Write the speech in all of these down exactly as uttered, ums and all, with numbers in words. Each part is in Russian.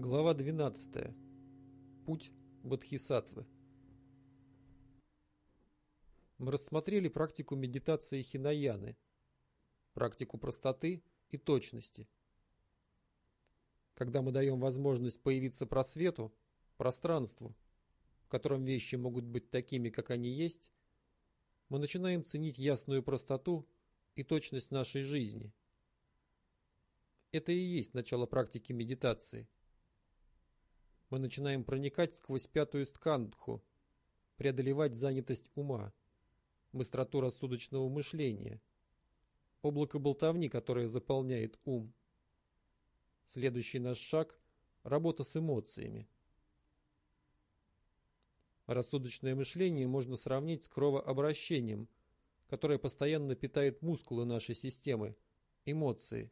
Глава двенадцатая. Путь Бодхисаттвы. Мы рассмотрели практику медитации хинаяны, практику простоты и точности. Когда мы даем возможность появиться просвету, пространству, в котором вещи могут быть такими, как они есть, мы начинаем ценить ясную простоту и точность нашей жизни. Это и есть начало практики медитации. Мы начинаем проникать сквозь пятую скандху, преодолевать занятость ума, быстроту рассудочного мышления, облако болтовни, которое заполняет ум. Следующий наш шаг – работа с эмоциями. Рассудочное мышление можно сравнить с кровообращением, которое постоянно питает мускулы нашей системы – эмоции.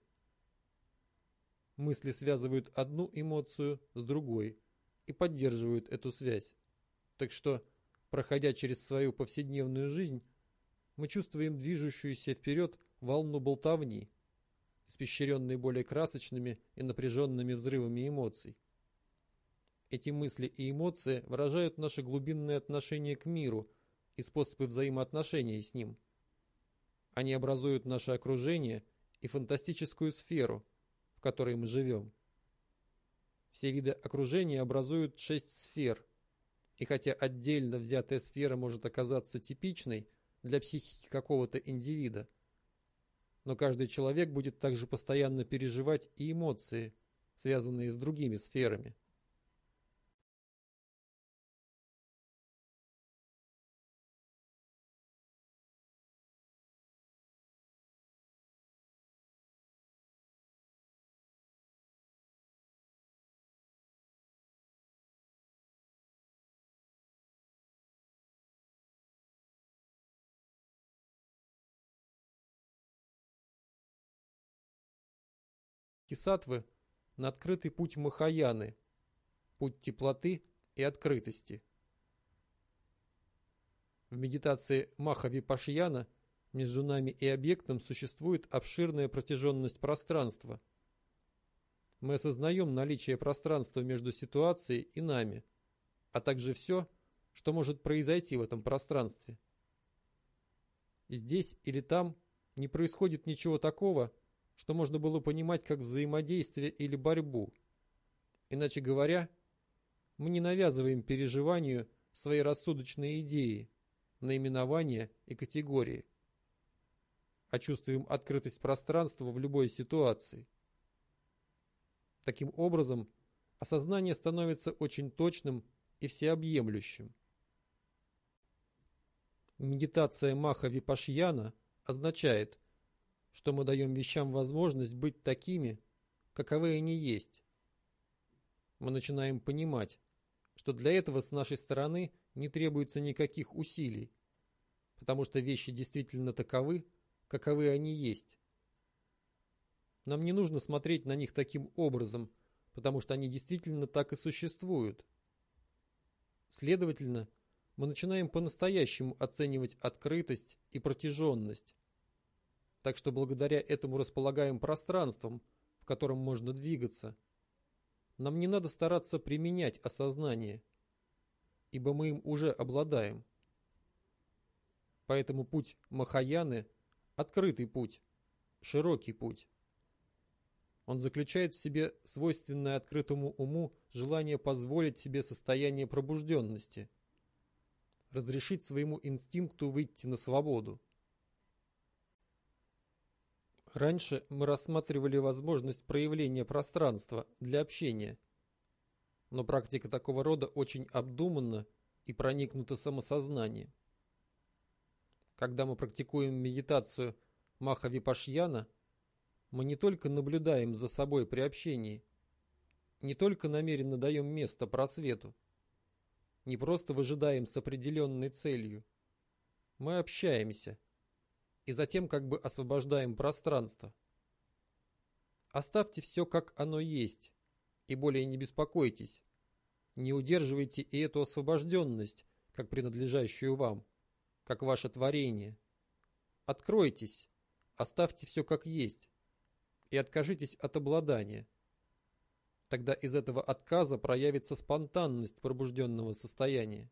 Мысли связывают одну эмоцию с другой и поддерживают эту связь. Так что, проходя через свою повседневную жизнь, мы чувствуем движущуюся вперед волну болтовни, испещренной более красочными и напряженными взрывами эмоций. Эти мысли и эмоции выражают наше глубинное отношение к миру и способы взаимоотношений с ним. Они образуют наше окружение и фантастическую сферу, в которой мы живем. Все виды окружения образуют шесть сфер, и хотя отдельно взятая сфера может оказаться типичной для психики какого-то индивида, но каждый человек будет также постоянно переживать и эмоции, связанные с другими сферами. Бодхисаттвы на открытый путь Махаяны, путь теплоты и открытости. В медитации Маха-випашьяна между нами и объектом существует обширная протяженность пространства. Мы осознаем наличие пространства между ситуацией и нами, а также все, что может произойти в этом пространстве. Здесь или там не происходит ничего такого, что можно было понимать как взаимодействие или борьбу. Иначе говоря, мы не навязываем переживанию свои рассудочные идеи, наименования и категории, а чувствуем открытость пространства в любой ситуации. Таким образом, осознание становится очень точным и всеобъемлющим. Медитация Маха-випашьяна означает, что мы даем вещам возможность быть такими, каковы они есть. Мы начинаем понимать, что для этого с нашей стороны не требуется никаких усилий, потому что вещи действительно таковы, каковы они есть. Нам не нужно смотреть на них таким образом, потому что они действительно так и существуют. Следовательно, мы начинаем по-настоящему оценивать открытость и протяженность. Так что благодаря этому располагаем пространством, в котором можно двигаться. Нам не надо стараться применять осознание, ибо мы им уже обладаем. Поэтому путь Махаяны – открытый путь, широкий путь. Он заключает в себе свойственное открытому уму желание позволить себе состояние пробужденности, разрешить своему инстинкту выйти на свободу. Раньше мы рассматривали возможность проявления пространства для общения, но практика такого рода очень обдуманна и проникнута самосознанием. Когда мы практикуем медитацию Маха-випашьяна, мы не только наблюдаем за собой при общении, не только намеренно даем место просвету, не просто выжидаем с определенной целью. Мы общаемся и затем как бы освобождаем пространство. Оставьте все, как оно есть, и более не беспокойтесь. Не удерживайте и эту освобожденность, как принадлежащую вам, как ваше творение. Откройтесь, оставьте все как есть, и откажитесь от обладания. Тогда из этого отказа проявится спонтанность пробужденного состояния.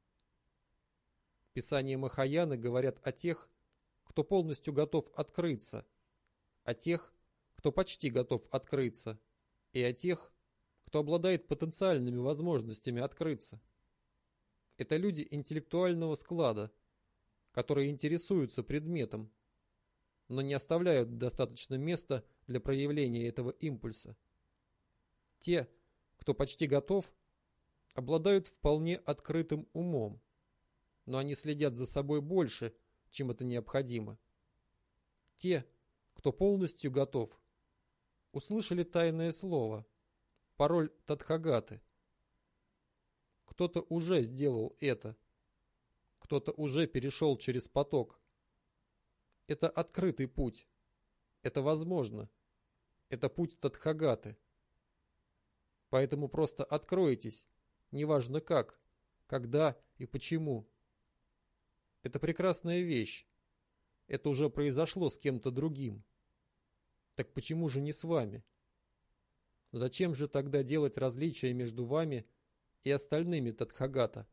Писания Махаяны говорят о тех, кто полностью готов открыться, о тех, кто почти готов открыться, и о тех, кто обладает потенциальными возможностями открыться. Это люди интеллектуального склада, которые интересуются предметом, но не оставляют достаточно места для проявления этого импульса. Те, кто почти готов, обладают вполне открытым умом, но они следят за собой больше, чем это необходимо. Те, кто полностью готов, услышали тайное слово, пароль Тадхагаты. Кто-то уже сделал это. Кто-то уже перешел через поток. Это открытый путь. Это возможно. Это путь Тадхагаты. Поэтому просто откройтесь, неважно как, когда и почему. Это прекрасная вещь. Это уже произошло с кем-то другим. Так почему же не с вами? Зачем же тогда делать различия между вами и остальными Тадхагата?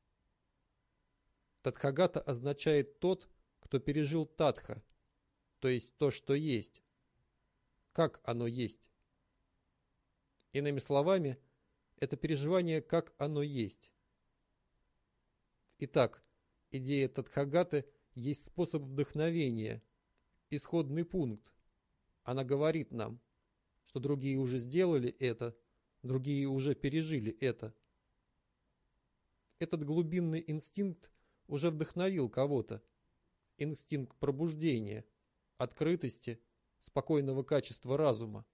Тадхагата означает тот, кто пережил Тадха, то есть то, что есть. Как оно есть? Иными словами, это переживание, как оно есть. Итак, идея Тадхагаты есть способ вдохновения, исходный пункт. Она говорит нам, что другие уже сделали это, другие уже пережили это. Этот глубинный инстинкт уже вдохновил кого-то. Инстинкт пробуждения, открытости, спокойного качества разума.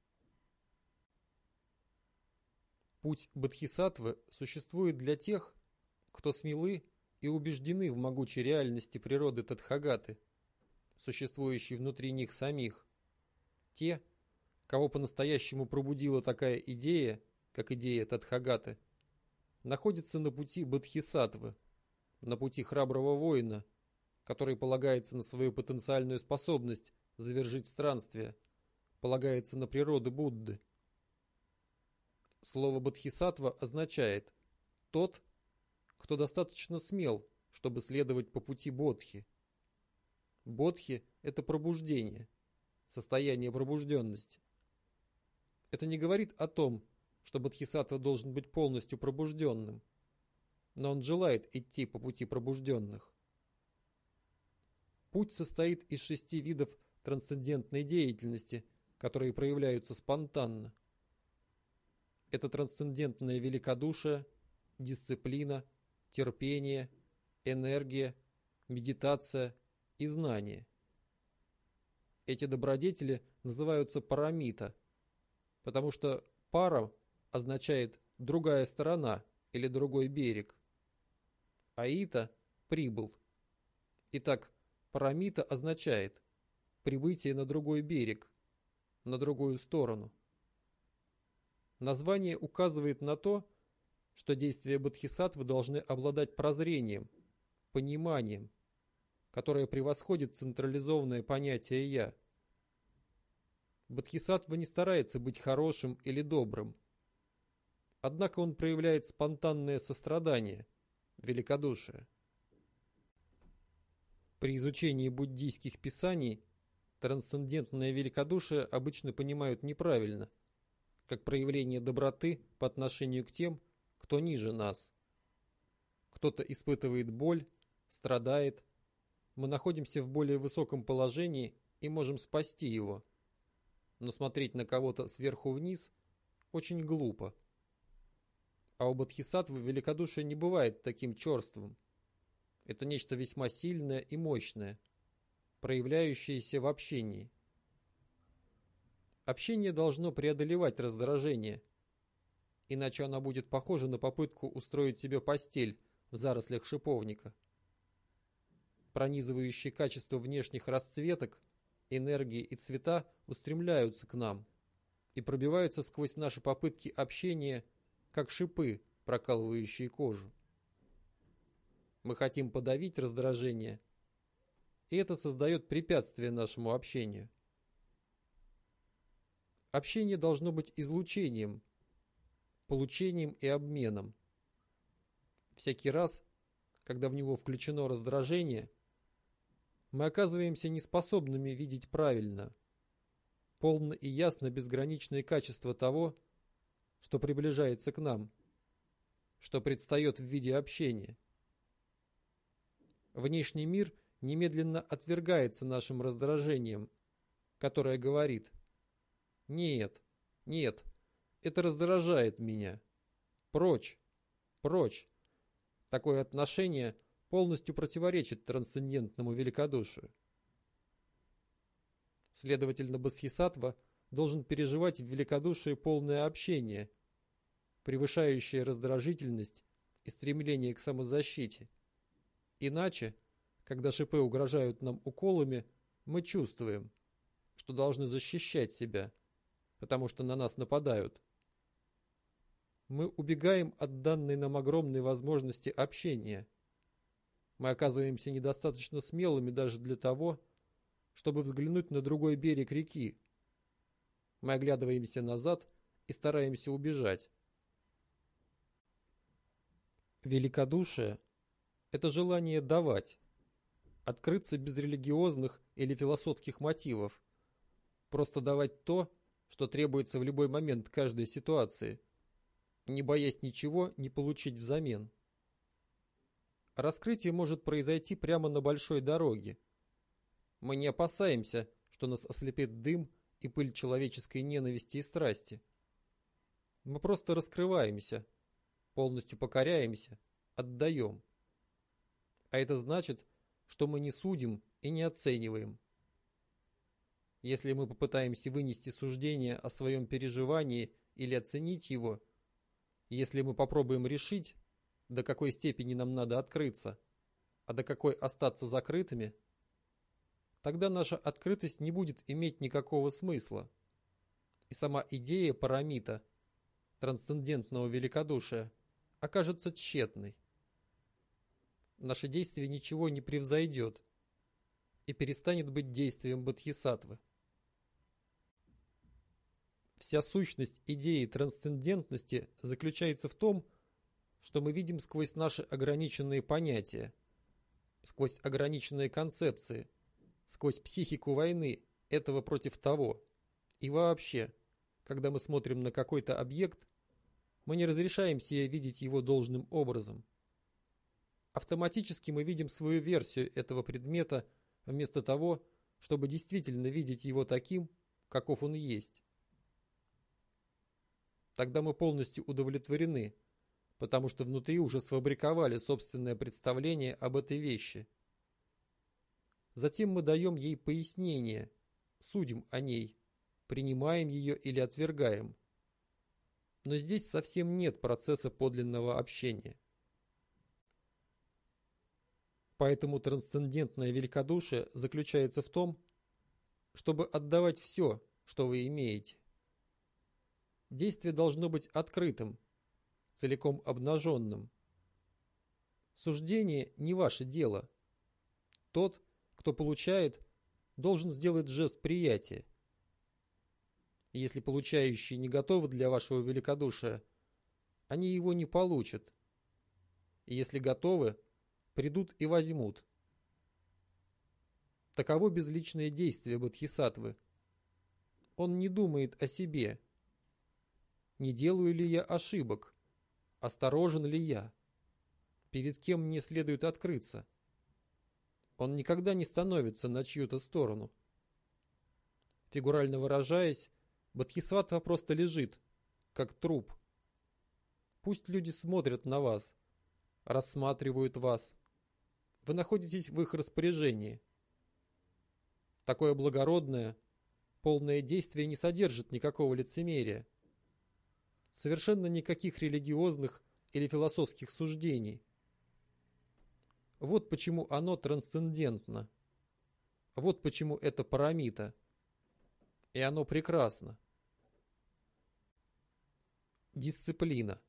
Путь бодхисаттвы существует для тех, кто смелы и убеждены в могучей реальности природы Тадхагаты, существующей внутри них самих. Те, кого по-настоящему пробудила такая идея, как идея Тадхагаты, находятся на пути бодхисаттвы, на пути храброго воина, который полагается на свою потенциальную способность завершить странствие, полагается на природу Будды. Слово бодхисаттва означает «тот, кто достаточно смел, чтобы следовать по пути бодхи». Бодхи – это пробуждение, состояние пробужденности. Это не говорит о том, что бодхисаттва должен быть полностью пробужденным, но он желает идти по пути пробужденных. Путь состоит из шести видов трансцендентной деятельности, которые проявляются спонтанно. Это трансцендентное великодушие, дисциплина, терпение, энергия, медитация и знание. Эти добродетели называются парамита, потому что пара означает «другая сторона» или «другой берег», а ита – «прибыл». Итак, парамита означает «прибытие на другой берег», на другую сторону. Название указывает на то, что действия бодхисаттвы должны обладать прозрением, пониманием, которое превосходит централизованное понятие «я». Бодхисаттва не старается быть хорошим или добрым. Однако он проявляет спонтанное сострадание, великодушие. При изучении буддийских писаний трансцендентное великодушие обычно понимают неправильно, как проявление доброты по отношению к тем, кто ниже нас. Кто-то испытывает боль, страдает, мы находимся в более высоком положении и можем спасти его. Но смотреть на кого-то сверху вниз очень глупо. А у бодхисаттвы великодушие не бывает таким черствым. Это нечто весьма сильное и мощное, проявляющееся в общении. Общение должно преодолевать раздражение, иначе оно будет похоже на попытку устроить себе постель в зарослях шиповника. Пронизывающие качества внешних расцветок, энергии и цвета устремляются к нам и пробиваются сквозь наши попытки общения, как шипы, прокалывающие кожу. Мы хотим подавить раздражение, и это создает препятствие нашему общению. Общение должно быть излучением, получением и обменом. Всякий раз, когда в него включено раздражение, мы оказываемся неспособными видеть правильно, полно и ясно безграничные качества того, что приближается к нам, что предстает в виде общения. Внешний мир немедленно отвергается нашим раздражением, которое говорит: «Нет, нет, это раздражает меня. Прочь, прочь». Такое отношение полностью противоречит трансцендентному великодушию. Следовательно, бодхисаттва должен переживать в великодушии полное общение, превышающее раздражительность и стремление к самозащите. Иначе, когда шипы угрожают нам уколами, мы чувствуем, что должны защищать себя, потому что на нас нападают. Мы убегаем от данной нам огромной возможности общения. Мы оказываемся недостаточно смелыми даже для того, чтобы взглянуть на другой берег реки. Мы оглядываемся назад и стараемся убежать. Великодушие – это желание давать, открыться без религиозных или философских мотивов, просто давать то, что требуется в любой момент каждой ситуации, не боясь ничего не получить взамен. Раскрытие может произойти прямо на большой дороге. Мы не опасаемся, что нас ослепит дым и пыль человеческой ненависти и страсти. Мы просто раскрываемся, полностью покоряемся, отдаем. А это значит, что мы не судим и не оцениваем. Если мы попытаемся вынести суждение о своем переживании или оценить его, если мы попробуем решить, до какой степени нам надо открыться, а до какой остаться закрытыми, тогда наша открытость не будет иметь никакого смысла, и сама идея парамита, трансцендентного великодушия, окажется тщетной. Наше действие ничего не превзойдет и перестанет быть действием бодхисаттвы. Вся сущность идеи трансцендентности заключается в том, что мы видим сквозь наши ограниченные понятия, сквозь ограниченные концепции, сквозь психику войны этого против того. И вообще, когда мы смотрим на какой-то объект, мы не разрешаем себе видеть его должным образом. Автоматически мы видим свою версию этого предмета вместо того, чтобы действительно видеть его таким, каков он есть. Тогда мы полностью удовлетворены, потому что внутри уже сфабриковали собственное представление об этой вещи. Затем мы даем ей пояснение, судим о ней, принимаем ее или отвергаем. Но здесь совсем нет процесса подлинного общения. Поэтому трансцендентное великодушие заключается в том, чтобы отдавать все, что вы имеете. Действие должно быть открытым, целиком обнаженным. Суждение не ваше дело. Тот, кто получает, должен сделать жест приятия. Если получающие не готовы для вашего великодушия, они его не получат. И если готовы, придут и возьмут. Таково безличное действие бодхисаттвы. Он не думает о себе. Не делаю ли я ошибок? Осторожен ли я? Перед кем мне следует открыться? Он никогда не становится на чью-то сторону. Фигурально выражаясь, бодхисаттва просто лежит, как труп. Пусть люди смотрят на вас, рассматривают вас. Вы находитесь в их распоряжении. Такое благородное, полное действие не содержит никакого лицемерия. Совершенно никаких религиозных или философских суждений. Вот почему оно трансцендентно. Вот почему это парамита. И оно прекрасно. Дисциплина.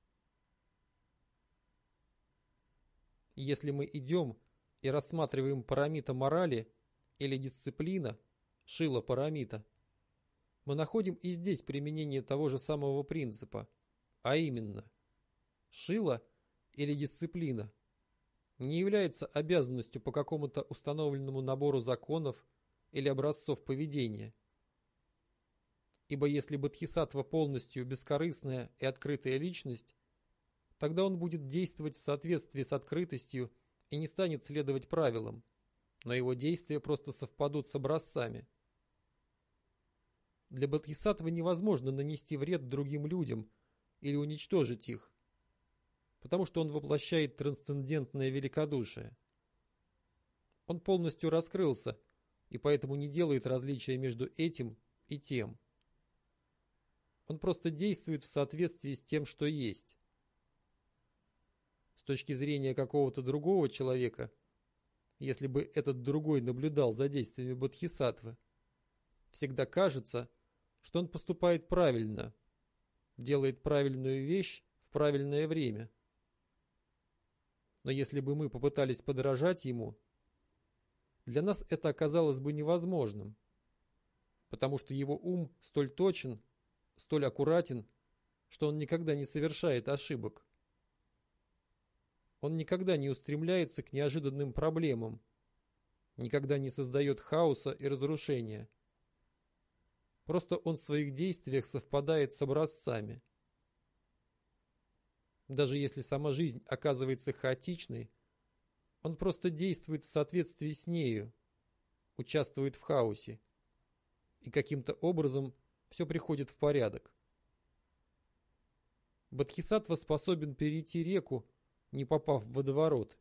Если мы идем и рассматриваем парамита морали или дисциплина, шила парамита, мы находим и здесь применение того же самого принципа а именно шила или дисциплина, не является обязанностью по какому-то установленному набору законов или образцов поведения. Ибо если бодхисаттва полностью бескорыстная и открытая личность, тогда он будет действовать в соответствии с открытостью и не станет следовать правилам, но его действия просто совпадут с образцами. Для бодхисаттвы невозможно нанести вред другим людям или уничтожить их, потому что он воплощает трансцендентное великодушие. Он полностью раскрылся и поэтому не делает различия между этим и тем. Он просто действует в соответствии с тем, что есть. С точки зрения какого-то другого человека, если бы этот другой наблюдал за действиями бодхисаттвы, всегда кажется, что он поступает правильно, делает правильную вещь в правильное время. Но если бы мы попытались подражать ему, для нас это оказалось бы невозможным, потому что его ум столь точен, столь аккуратен, что он никогда не совершает ошибок. Он никогда не устремляется к неожиданным проблемам, никогда не создает хаоса и разрушения. Просто он в своих действиях совпадает с образцами. Даже если сама жизнь оказывается хаотичной, он просто действует в соответствии с нею, участвует в хаосе, и каким-то образом все приходит в порядок. Бодхисаттва способен перейти реку, не попав в водоворот.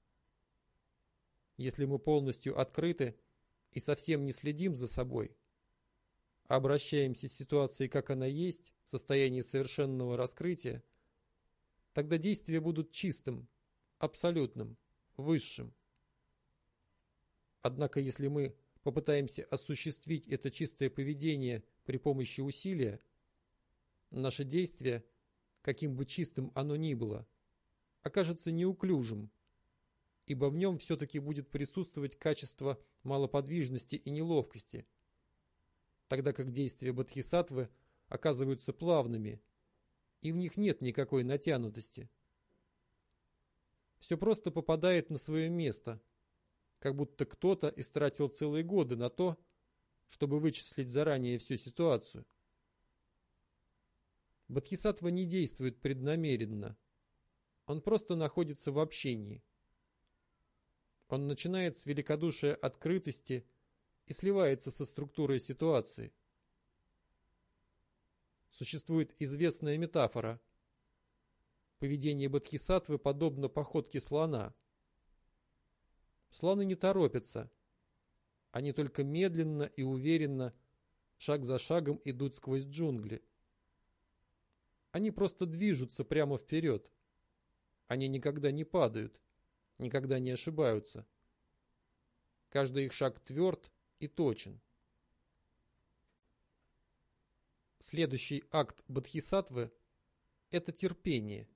Если мы полностью открыты и совсем не следим за собой, а обращаемся с ситуацией, как она есть, в состоянии совершенного раскрытия, тогда действия будут чистым, абсолютным, высшим. Однако, если мы попытаемся осуществить это чистое поведение при помощи усилия, наше действие, каким бы чистым оно ни было, окажется неуклюжим, ибо в нем все-таки будет присутствовать качество малоподвижности и неловкости, тогда как действия бодхисаттвы оказываются плавными, и в них нет никакой натянутости. Все просто попадает на свое место, как будто кто-то истратил целые годы на то, чтобы вычислить заранее всю ситуацию. Бодхисаттва не действует преднамеренно, он просто находится в общении. Он начинает с великодушия открытости и сливается со структурой ситуации. Существует известная метафора. Поведение бодхисаттвы подобно походке слона. Слоны не торопятся. Они только медленно и уверенно, шаг за шагом идут сквозь джунгли. Они просто движутся прямо вперед. Они никогда не падают, никогда не ошибаются. Каждый их шаг тверд и точен. Следующий акт бодхисаттвы – это терпение.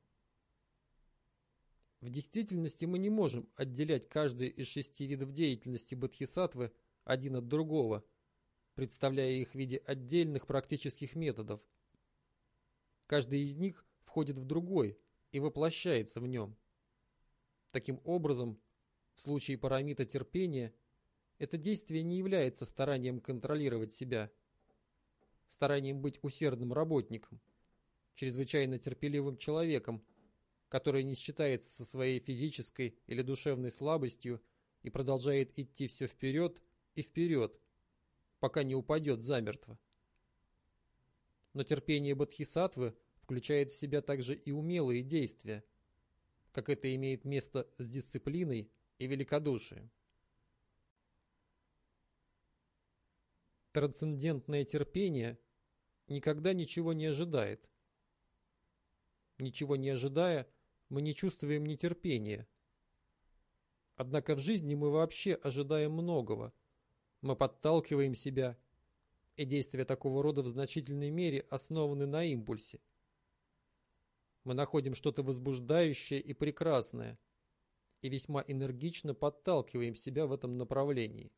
В действительности мы не можем отделять каждый из шести видов деятельности бодхисаттвы один от другого, представляя их в виде отдельных практических методов. Каждый из них входит в другой и воплощается в нем. Таким образом, в случае парамита терпения, это действие не является старанием контролировать себя, старанием быть усердным работником, чрезвычайно терпеливым человеком, который не считается со своей физической или душевной слабостью и продолжает идти все вперед и вперед, пока не упадет замертво. Но терпение бодхисаттвы включает в себя также и умелые действия, как это имеет место с дисциплиной и великодушием. Трансцендентное терпение никогда ничего не ожидает. Ничего не ожидая, мы не чувствуем нетерпения. Однако в жизни мы вообще ожидаем многого. Мы подталкиваем себя, и действия такого рода в значительной мере основаны на импульсе. Мы находим что-то возбуждающее и прекрасное, и весьма энергично подталкиваем себя в этом направлении.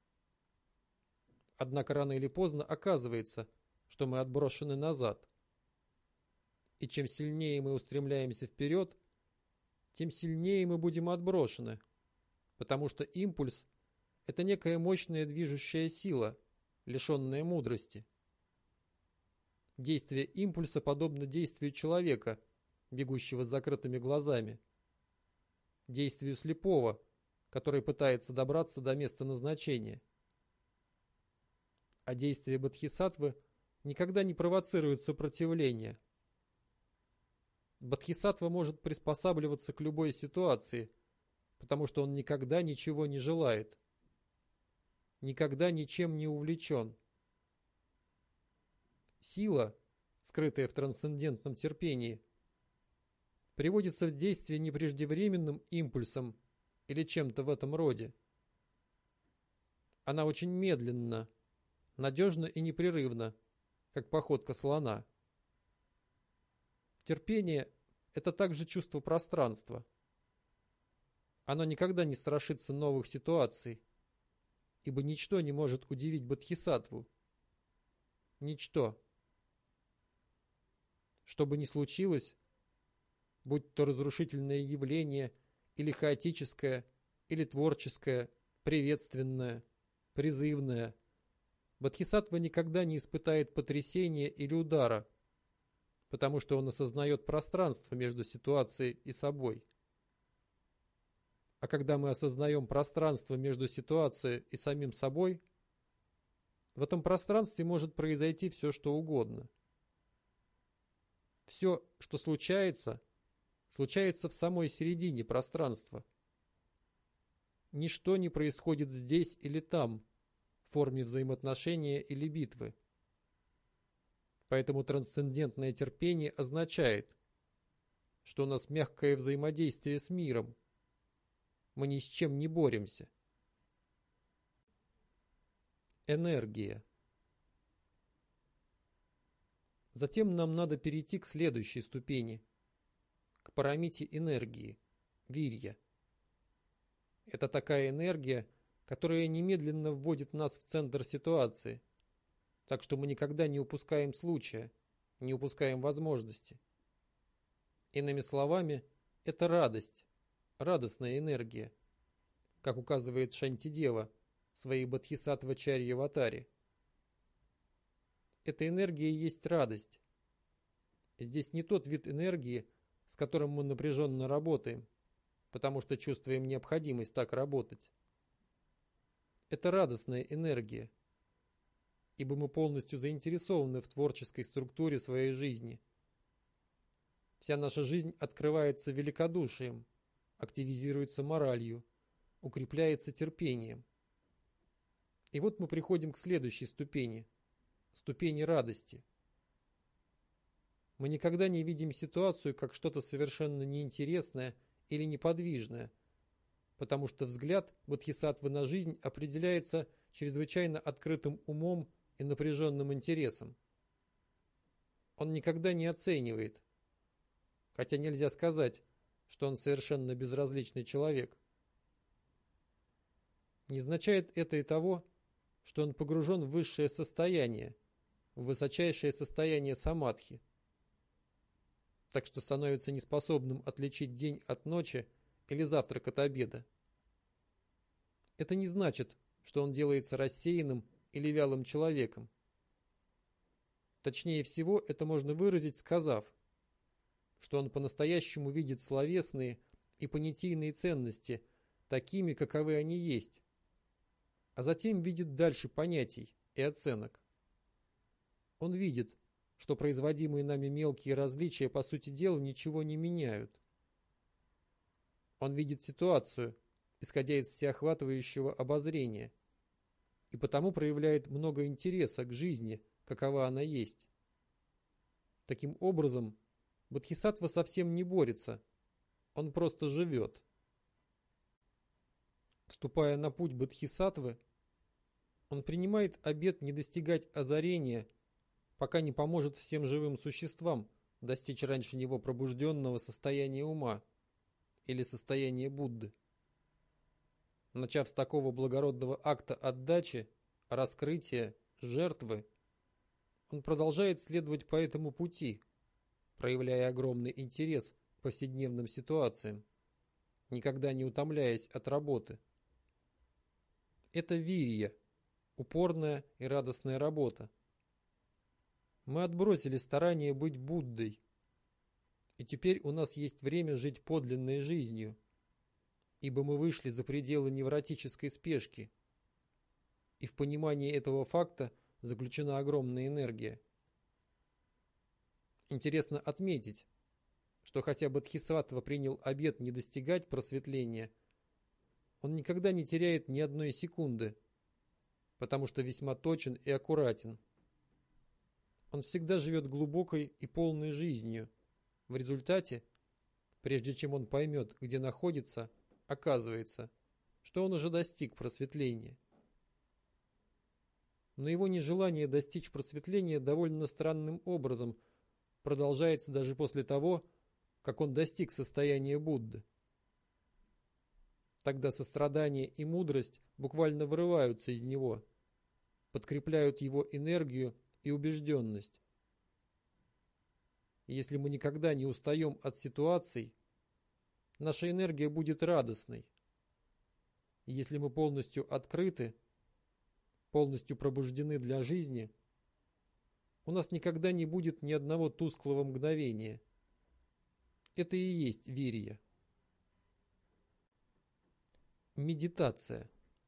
Однако рано или поздно оказывается, что мы отброшены назад. И чем сильнее мы устремляемся вперед, тем сильнее мы будем отброшены, потому что импульс – это некая мощная движущая сила, лишенная мудрости. Действие импульса подобно действию человека, бегущего с закрытыми глазами, действию слепого, который пытается добраться до места назначения. А действие бодхисаттвы никогда не провоцирует сопротивление. Бодхисаттва может приспосабливаться к любой ситуации, потому что он никогда ничего не желает, никогда ничем не увлечен. Сила, скрытая в трансцендентном терпении, приводится в действие не преждевременным импульсом или чем-то в этом роде. Она очень медленна, надежна и непрерывна, как походка слона. Терпение – это также чувство пространства. Оно никогда не страшится новых ситуаций, ибо ничто не может удивить бодхисаттву. Ничто. Что бы ни случилось, будь то разрушительное явление, или хаотическое, или творческое, приветственное, призывное, бодхисаттва никогда не испытает потрясения или удара, потому что он осознает пространство между ситуацией и собой. А когда мы осознаем пространство между ситуацией и самим собой, в этом пространстве может произойти все, что угодно. Все, что случается, случается в самой середине пространства. Ничто не происходит здесь или там, в форме взаимоотношения или битвы. Поэтому трансцендентное терпение означает, что у нас мягкое взаимодействие с миром. Мы ни с чем не боремся. Энергия. Затем нам надо перейти к следующей ступени, к парамите энергии, вирья. Это такая энергия, которая немедленно вводит нас в центр ситуации, так что мы никогда не упускаем случая, не упускаем возможности. Иными словами, это радость, радостная энергия, как указывает Шантидева в своей Бодхисаттва-чарья-аватаре. Эта энергия есть радость. Здесь не тот вид энергии, с которым мы напряженно работаем, потому что чувствуем необходимость так работать. Это радостная энергия, ибо мы полностью заинтересованы в творческой структуре своей жизни. Вся наша жизнь открывается великодушием, активизируется моралью, укрепляется терпением. И вот мы приходим к следующей ступени, ступени радости. Мы никогда не видим ситуацию как что-то совершенно неинтересное или неподвижное, потому что взгляд бодхисаттвы на жизнь определяется чрезвычайно открытым умом и напряженным интересом. Он никогда не оценивает, хотя нельзя сказать, что он совершенно безразличный человек. Не означает это и того, что он погружен в высшее состояние, в высочайшее состояние самадхи, так что становится неспособным отличить день от ночи или завтрак от обеда. Это не значит, что он делается рассеянным или вялым человеком. Точнее всего, это можно выразить, сказав, что он по-настоящему видит словесные и понятийные ценности такими, каковы они есть, а затем видит дальше понятий и оценок. Он видит, что производимые нами мелкие различия по сути дела ничего не меняют. Он видит ситуацию, исходя из всеохватывающего обозрения, и потому проявляет много интереса к жизни, какова она есть. Таким образом, бодхисаттва совсем не борется, он просто живет. Вступая на путь бодхисаттвы, он принимает обет не достигать озарения, пока не поможет всем живым существам достичь раньше него пробужденного состояния ума или состояния Будды. Начав с такого благородного акта отдачи, раскрытия, жертвы, он продолжает следовать по этому пути, проявляя огромный интерес к повседневным ситуациям, никогда не утомляясь от работы. Это вирья, упорная и радостная работа. Мы отбросили старание быть Буддой, и теперь у нас есть время жить подлинной жизнью, ибо мы вышли за пределы невротической спешки, и в понимании этого факта заключена огромная энергия. Интересно отметить, что хотя Бодхисаттва принял обет не достигать просветления, он никогда не теряет ни одной секунды, потому что весьма точен и аккуратен. Он всегда живет глубокой и полной жизнью. В результате, прежде чем он поймет, где находится, оказывается, что он уже достиг просветления. Но его нежелание достичь просветления довольно странным образом продолжается даже после того, как он достиг состояния Будды. Тогда сострадание и мудрость буквально вырываются из него, подкрепляют его энергию и убежденность. Если мы никогда не устаем от ситуаций, наша энергия будет радостной. Если мы полностью открыты, полностью пробуждены для жизни, у нас никогда не будет ни одного тусклого мгновения. Это и есть вирья. Медитация.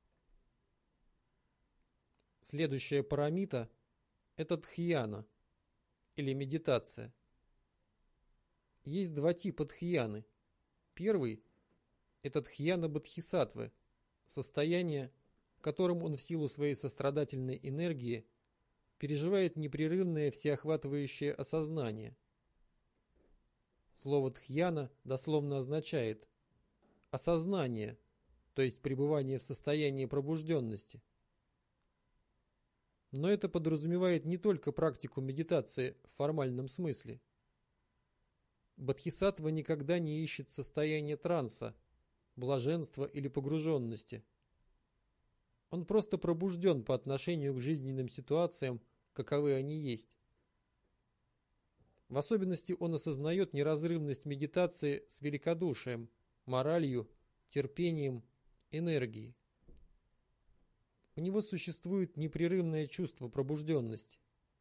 Следующая парамита – это дхьяна, или медитация. Есть два типа дхьяны. Первый – это дхьяна бодхисаттвы, состояние, в котором он в силу своей сострадательной энергии переживает непрерывное всеохватывающее осознание. Слово дхьяна дословно означает осознание, то есть пребывание в состоянии пробужденности. Но это подразумевает не только практику медитации в формальном смысле. Бодхисаттва никогда не ищет состояние транса, блаженства или погруженности. Он просто пробужден по отношению к жизненным ситуациям, каковы они есть. В особенности он осознает неразрывность медитации с великодушием, моралью, терпением, энергией. У него существует непрерывное чувство пробужденности.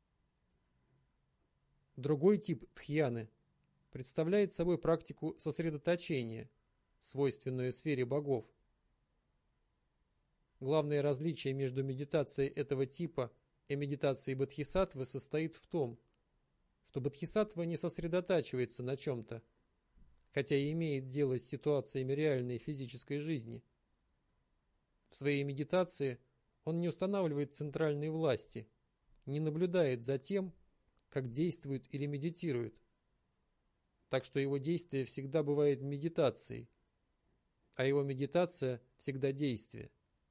Другой тип дхьяны представляет собой практику сосредоточения, свойственную сфере богов. Главное различие между медитацией этого типа и медитацией бодхисаттвы состоит в том, что бодхисаттва не сосредотачивается на чем-то, хотя и имеет дело с ситуациями реальной физической жизни. В своей медитации он не устанавливает центральной власти, не наблюдает за тем, как действует или медитирует. Так что его действие всегда бывает медитацией, а его медитация всегда действие.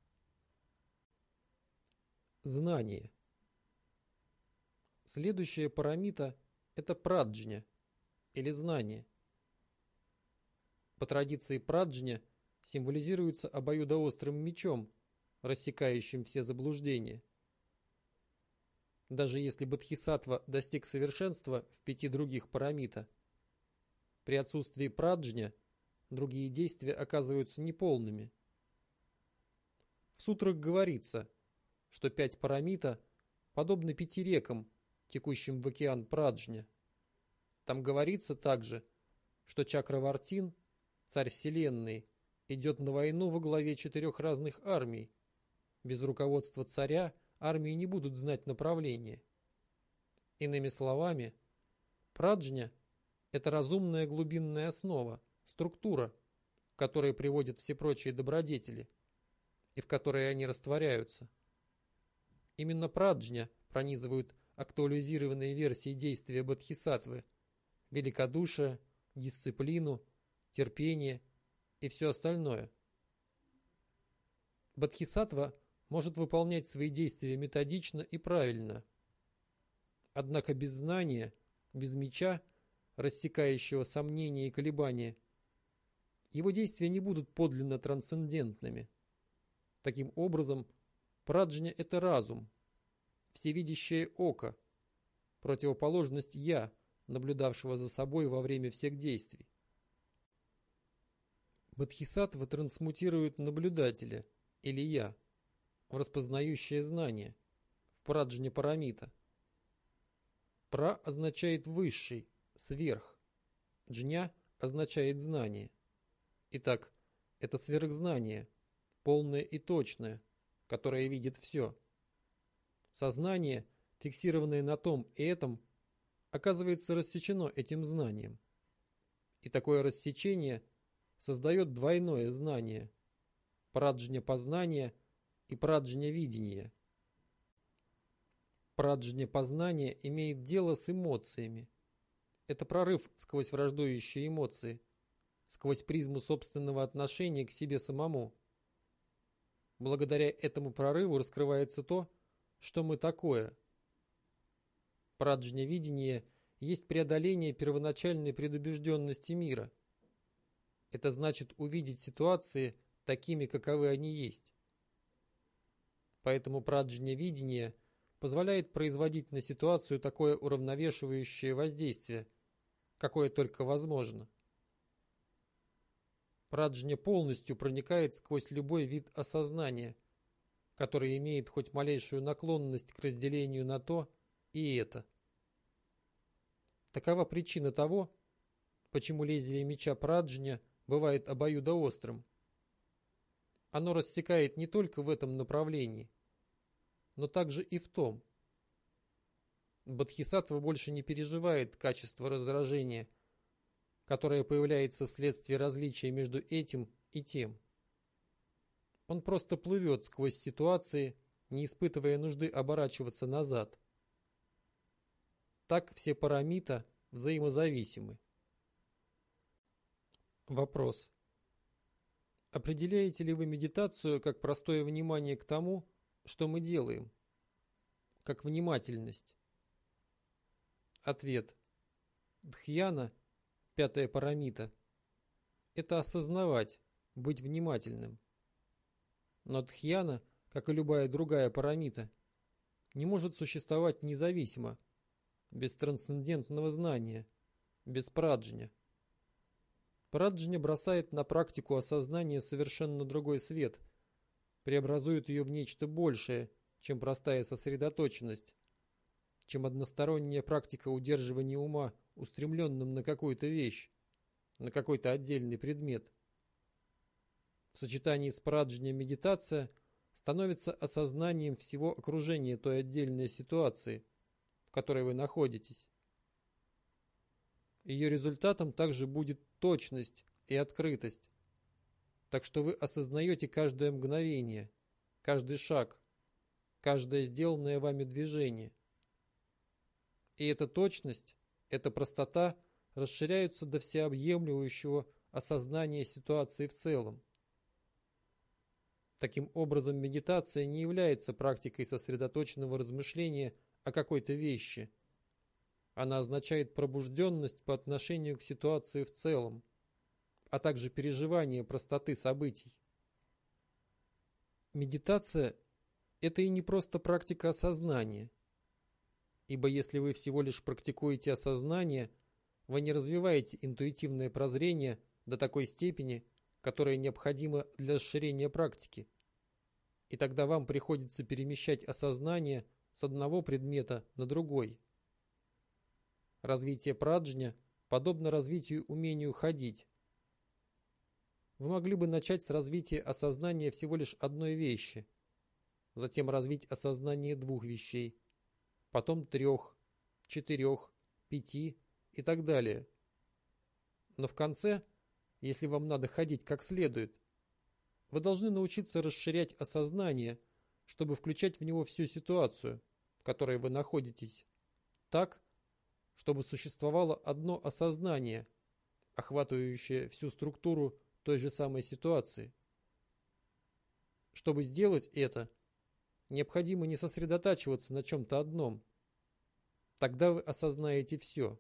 Знание. Следующая парамита – это праджня, или знание. По традиции праджня символизируется обоюдоострым мечом, рассекающим все заблуждения. Даже если бодхисаттва достиг совершенства в пяти других парамита, при отсутствии праджня другие действия оказываются неполными. В сутрах говорится, что пять парамита подобны пяти рекам, текущим в океан праджня. Там говорится также, что Чакравартин, царь вселенной, идет на войну во главе четырех разных армий. Без руководства царя армии не будут знать направление. Иными словами, праджня – это разумная глубинная основа, структура, которая приводит все прочие добродетели, и в которой они растворяются. Именно праджня пронизывают актуализированные версии действия бодхисаттвы, великодушие, дисциплину, терпение и все остальное. Бодхисаттва может выполнять свои действия методично и правильно. Однако без знания, без меча, рассекающего сомнения и колебания, его действия не будут подлинно трансцендентными. Таким образом, праджня – это разум, всевидящее око, противоположность «я», наблюдавшего за собой во время всех действий. Бодхисаттва трансмутирует наблюдателя, или «я», в распознающее знание, в праджня-парамита. Пра означает «высший», «сверх». Джня означает «знание». Итак, это сверхзнание, полное и точное, которое видит все. Сознание, фиксированное на том и этом, оказывается рассечено этим знанием. И такое рассечение создает двойное знание – праджня-познание и праджня-видение. Праджня-познание имеет дело с эмоциями. Это прорыв сквозь враждующие эмоции, сквозь призму собственного отношения к себе самому. Благодаря этому прорыву раскрывается то, что мы такое. Праджня-видение есть преодоление первоначальной предубежденности мира. Это значит увидеть ситуации такими, каковы они есть. Поэтому праджня-видение позволяет производить на ситуацию такое уравновешивающее воздействие, какое только возможно. Праджня полностью проникает сквозь любой вид осознания, который имеет хоть малейшую наклонность к разделению на то и это. Такова причина того, почему лезвие меча праджня бывает обоюдоострым. Оно рассекает не только в этом направлении, но также и в том. Бодхисаттва больше не переживает качество раздражения, которое появляется вследствие различия между этим и тем. Он просто плывет сквозь ситуации, не испытывая нужды оборачиваться назад. Так все парамита взаимозависимы. Вопрос. Определяете ли вы медитацию как простое внимание к тому, что мы делаем? Как внимательность? Ответ. Дхьяна, пятая парамита, это осознавать, быть внимательным. Но дхьяна, как и любая другая парамита, не может существовать независимо, без трансцендентного знания, без праджня. Праджня бросает на практику осознания совершенно другой свет, преобразует ее в нечто большее, чем простая сосредоточенность, чем односторонняя практика удерживания ума, устремленным на какую-то вещь, на какой-то отдельный предмет. В сочетании с праджня медитация становится осознанием всего окружения той отдельной ситуации, в которой вы находитесь. Ее результатом также будет точность и открытость, так что вы осознаете каждое мгновение, каждый шаг, каждое сделанное вами движение. И эта точность, эта простота расширяются до всеобъемлющего осознания ситуации в целом. Таким образом, медитация не является практикой сосредоточенного размышления о какой-то вещи. Она означает пробужденность по отношению к ситуации в целом, а также переживание простоты событий. Медитация – это и не просто практика осознания, ибо если вы всего лишь практикуете осознание, вы не развиваете интуитивное прозрение до такой степени, которая необходима для расширения практики, и тогда вам приходится перемещать осознание с одного предмета на другой. Развитие праджня подобно развитию умению ходить. Вы могли бы начать с развития осознания всего лишь одной вещи, затем развить осознание двух вещей, потом трех, четырех, пяти и так далее. Но в конце, если вам надо ходить как следует, вы должны научиться расширять осознание, чтобы включать в него всю ситуацию, в которой вы находитесь, так, чтобы существовало одно осознание, охватывающее всю структуру той же самой ситуации. Чтобы сделать это, необходимо не сосредотачиваться на чем-то одном. Тогда вы осознаете все.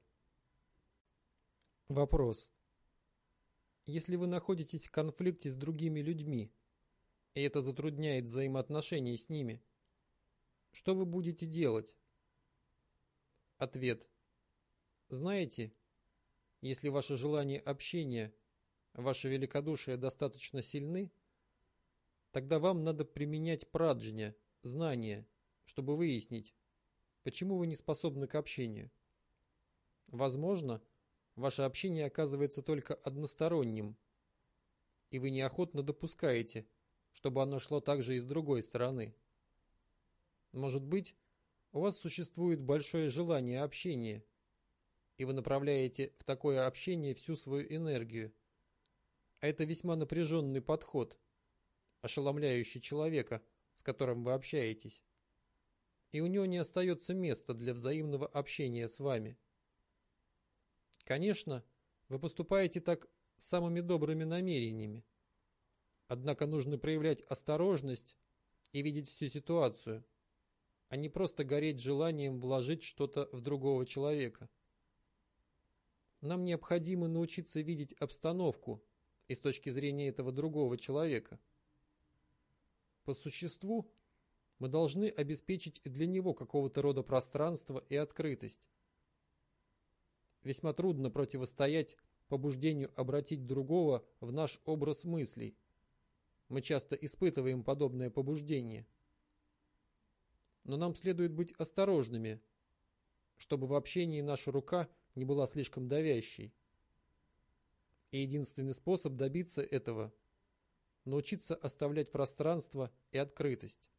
Вопрос. Если вы находитесь в конфликте с другими людьми, и это затрудняет взаимоотношения с ними, что вы будете делать? Ответ. Знаете, если ваше желание общения, ваше великодушие достаточно сильны, тогда вам надо применять праджня, знания, чтобы выяснить, почему вы не способны к общению. Возможно, ваше общение оказывается только односторонним, и вы неохотно допускаете, чтобы оно шло также и с другой стороны. Может быть, у вас существует большое желание общения, и вы направляете в такое общение всю свою энергию. А это весьма напряженный подход, ошеломляющий человека, с которым вы общаетесь. И у него не остается места для взаимного общения с вами. Конечно, вы поступаете так с самыми добрыми намерениями. Однако нужно проявлять осторожность и видеть всю ситуацию, а не просто гореть желанием вложить что-то в другого человека. Нам необходимо научиться видеть обстановку и с точки зрения этого другого человека. По существу, мы должны обеспечить для него какого-то рода пространство и открытость. Весьма трудно противостоять побуждению обратить другого в наш образ мыслей. Мы часто испытываем подобное побуждение. Но нам следует быть осторожными, чтобы в общении наша рука не была слишком давящей. И единственный способ добиться этого – научиться оставлять пространство и открытость.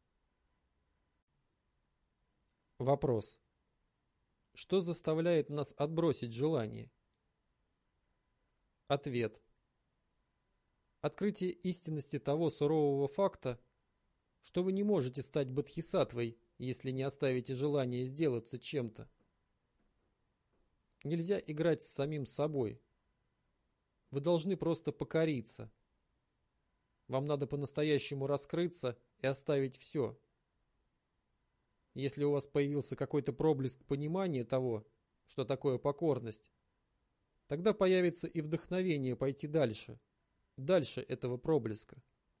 Вопрос. Что заставляет нас отбросить желание? Ответ. Открытие истинности того сурового факта, что вы не можете стать бодхисаттвой, если не оставите желание сделаться чем-то. Нельзя играть с самим собой. Вы должны просто покориться. Вам надо по-настоящему раскрыться и оставить все. Если у вас появился какой-то проблеск понимания того, что такое покорность, тогда появится и вдохновение пойти дальше, дальше этого проблеска.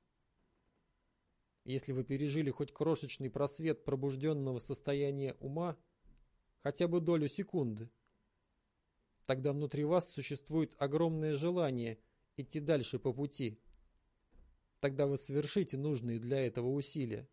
Если вы пережили хоть крошечный просвет пробужденного состояния ума, хотя бы долю секунды, тогда внутри вас существует огромное желание идти дальше по пути. Тогда вы совершите нужные для этого усилия.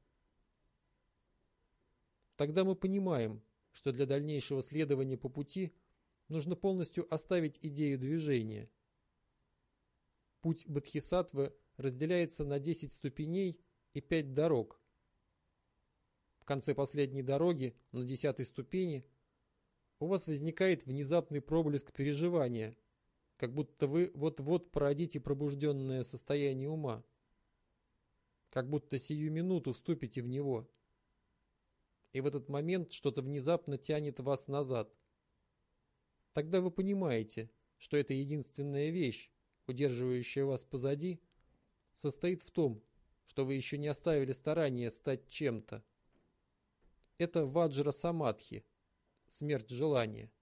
Тогда мы понимаем, что для дальнейшего следования по пути нужно полностью оставить идею движения. Путь бодхисаттвы разделяется на десять ступеней и пять дорог. В конце последней дороги, на десятой ступени, у вас возникает внезапный проблеск переживания, как будто вы вот-вот породите пробужденное состояние ума, как будто сию минуту вступите в него. И в этот момент что-то внезапно тянет вас назад. Тогда вы понимаете, что эта единственная вещь, удерживающая вас позади, состоит в том, что вы еще не оставили старания стать чем-то. Это ваджра самадхи, смерть желания.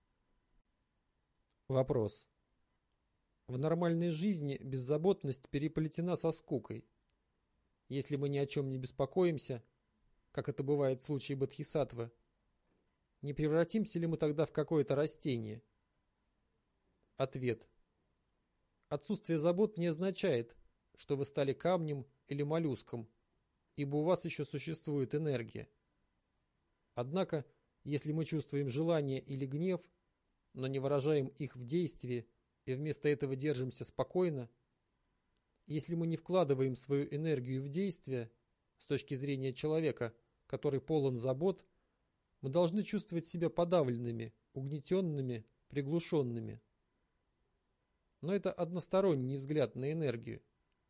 Вопрос. В нормальной жизни беззаботность переплетена со скукой. Если мы ни о чем не беспокоимся, как это бывает в случае бодхисаттвы, не превратимся ли мы тогда в какое-то растение? Ответ. Отсутствие забот не означает, что вы стали камнем или моллюском, ибо у вас еще существует энергия. Однако, если мы чувствуем желание или гнев, но не выражаем их в действии и вместо этого держимся спокойно, если мы не вкладываем свою энергию в действие, с точки зрения человека, который полон забот, мы должны чувствовать себя подавленными, угнетенными, приглушенными. Но это односторонний взгляд на энергию.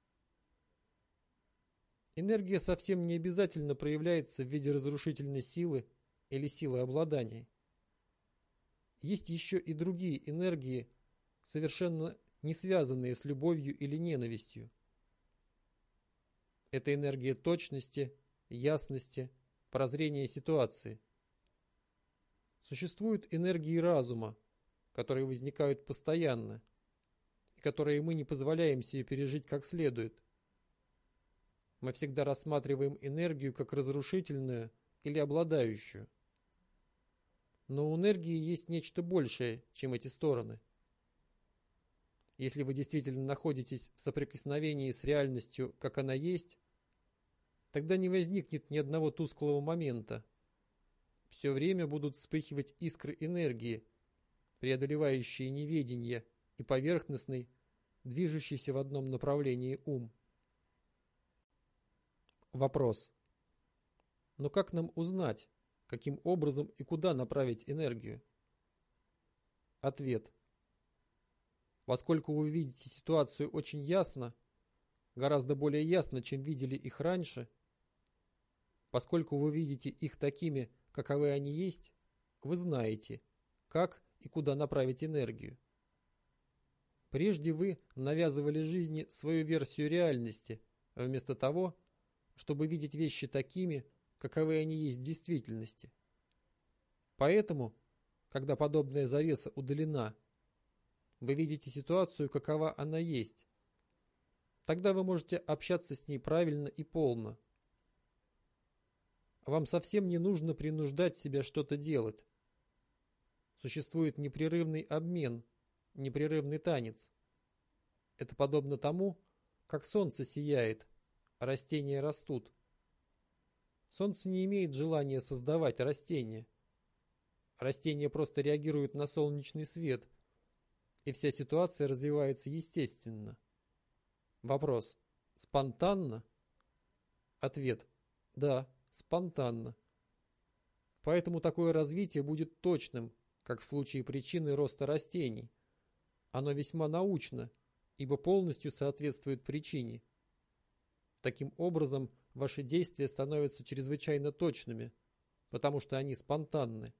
Энергия совсем не обязательно проявляется в виде разрушительной силы или силы обладания. Есть еще и другие энергии, совершенно не связанные с любовью или ненавистью. Это энергия точности, ясности, прозрения ситуации. Существуют энергии разума, которые возникают постоянно, и которые мы не позволяем себе пережить как следует. Мы всегда рассматриваем энергию как разрушительную или обладающую. Но у энергии есть нечто большее, чем эти стороны. Если вы действительно находитесь в соприкосновении с реальностью, как она есть, тогда не возникнет ни одного тусклого момента. Все время будут вспыхивать искры энергии, преодолевающие неведение и поверхностный, движущийся в одном направлении ум. Вопрос. Но как нам узнать, каким образом и куда направить энергию? Ответ. Поскольку вы видите ситуацию очень ясно, гораздо более ясно, чем видели их раньше, поскольку вы видите их такими, каковы они есть, вы знаете, как и куда направить энергию. Прежде вы навязывали жизни свою версию реальности, вместо того, чтобы видеть вещи такими, каковы они есть в действительности. Поэтому, когда подобная завеса удалена, вы видите ситуацию, какова она есть. Тогда вы можете общаться с ней правильно и полно. Вам совсем не нужно принуждать себя что-то делать. Существует непрерывный обмен, непрерывный танец. Это подобно тому, как солнце сияет, а растения растут. Солнце не имеет желания создавать растения. Растения просто реагируют на солнечный свет, и вся ситуация развивается естественно. Вопрос. Спонтанно? Ответ. Да, спонтанно. Поэтому такое развитие будет точным, как в случае причины роста растений. Оно весьма научно, ибо полностью соответствует причине. Таким образом, ваши действия становятся чрезвычайно точными, потому что они спонтанны.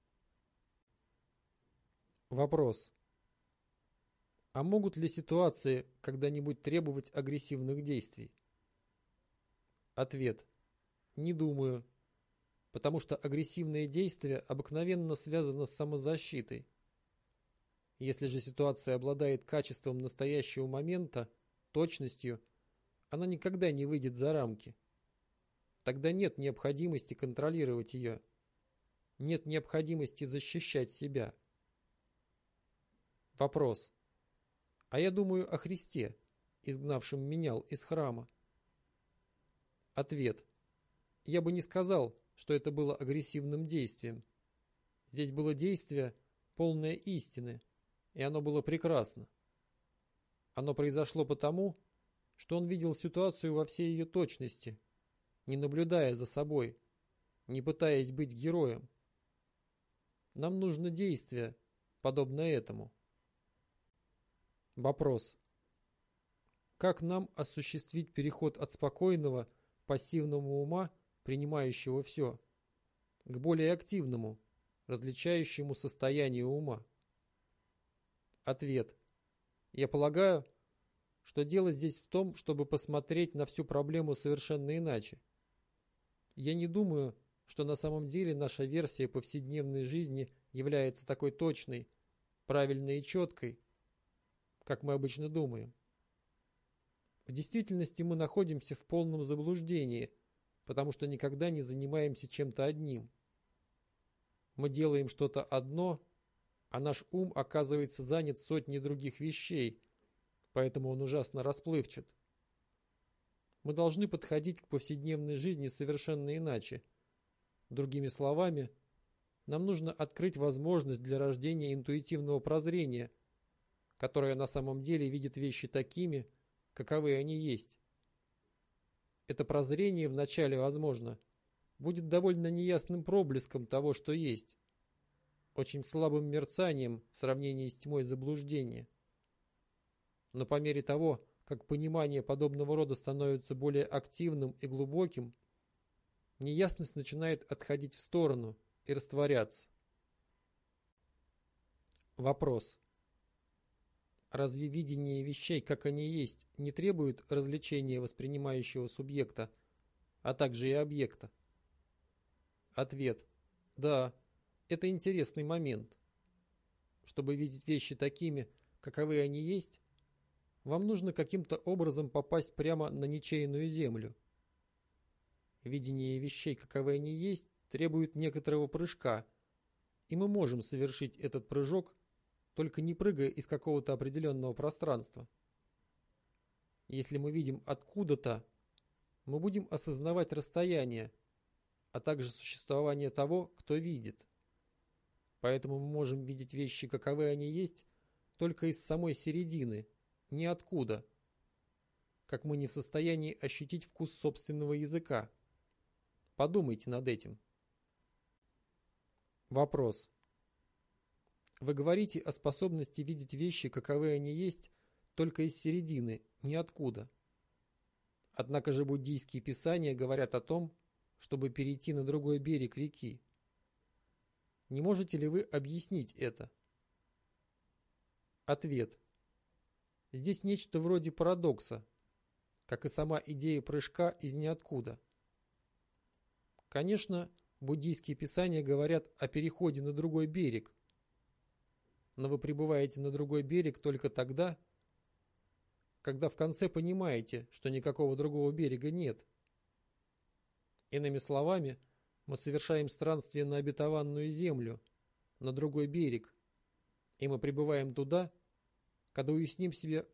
Вопрос. А могут ли ситуации когда-нибудь требовать агрессивных действий? Ответ. Не думаю, потому что агрессивные действия обыкновенно связаны с самозащитой. Если же ситуация обладает качеством настоящего момента, точностью, она никогда не выйдет за рамки. Тогда нет необходимости контролировать ее. Нет необходимости защищать себя. Вопрос. А я думаю о Христе, изгнавшем менял из храма. Ответ. Я бы не сказал, что это было агрессивным действием. Здесь было действие, полное истины, и оно было прекрасно. Оно произошло потому, что он видел ситуацию во всей ее точности, не наблюдая за собой, не пытаясь быть героем. Нам нужно действие, подобное этому. Вопрос. Как нам осуществить переход от спокойного, пассивного ума, принимающего все, к более активному, различающему состоянию ума? Ответ. Я полагаю, что дело здесь в том, чтобы посмотреть на всю проблему совершенно иначе. Я не думаю, что на самом деле наша версия повседневной жизни является такой точной, правильной и четкой, как мы обычно думаем. В действительности мы находимся в полном заблуждении, потому что никогда не занимаемся чем-то одним. Мы делаем что-то одно, а наш ум оказывается занят сотней других вещей, поэтому он ужасно расплывчат. Мы должны подходить к повседневной жизни совершенно иначе. Другими словами, нам нужно открыть возможность для рождения интуитивного прозрения, которое на самом деле видит вещи такими, каковы они есть. Это прозрение вначале, возможно, будет довольно неясным проблеском того, что есть, очень слабым мерцанием в сравнении с тьмой заблуждения. Но по мере того, как понимание подобного рода становится более активным и глубоким, неясность начинает отходить в сторону и растворяться. Вопрос. Разве видение вещей, как они есть, не требует развлечения воспринимающего субъекта, а также и объекта? Ответ. Да, это интересный момент. Чтобы видеть вещи такими, каковы они есть, вам нужно каким-то образом попасть прямо на ничейную землю. Видение вещей, каковы они есть, требует некоторого прыжка, И мы можем совершить этот прыжок, только не прыгая из какого-то определенного пространства. Если мы видим откуда-то, мы будем осознавать расстояние, а также существование того, кто видит. Поэтому мы можем видеть вещи, каковы они есть, только из самой середины, ниоткуда, как мы не в состоянии ощутить вкус собственного языка. Подумайте над этим. Вопрос. Вы говорите о способности видеть вещи, каковы они есть, только из середины, ниоткуда. Однако же буддийские писания говорят о том, чтобы перейти на другой берег реки. Не можете ли вы объяснить это? Ответ. Здесь нечто вроде парадокса, как и сама идея прыжка из ниоткуда. Конечно, буддийские писания говорят о переходе на другой берег, но вы прибываете на другой берег только тогда, когда в конце понимаете, что никакого другого берега нет. Иными словами, мы совершаем странствие на обетованную землю, на другой берег, и мы прибываем туда, когда уясним себе...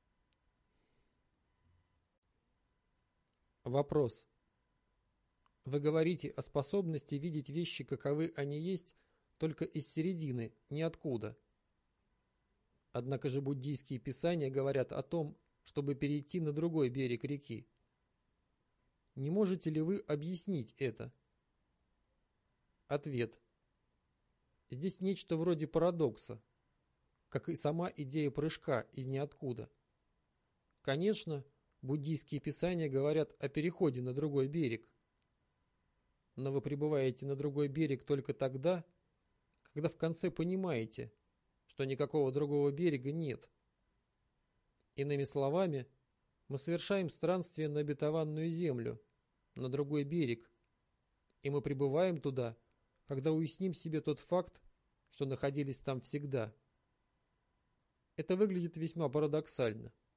Вопрос. Вы говорите о способности видеть вещи, каковы они есть, только из середины, ниоткуда. Однако же буддийские писания говорят о том, чтобы перейти на другой берег реки. Не можете ли вы объяснить это? Ответ. Здесь нечто вроде парадокса, как и сама идея прыжка из ниоткуда. Конечно, буддийские писания говорят о переходе на другой берег, но вы прибываете на другой берег только тогда, когда в конце понимаете, что никакого другого берега нет. Иными словами, мы совершаем странствие на обетованную землю, на другой берег, и мы прибываем туда, когда уясним себе тот факт, что находились там всегда. Это выглядит весьма парадоксально.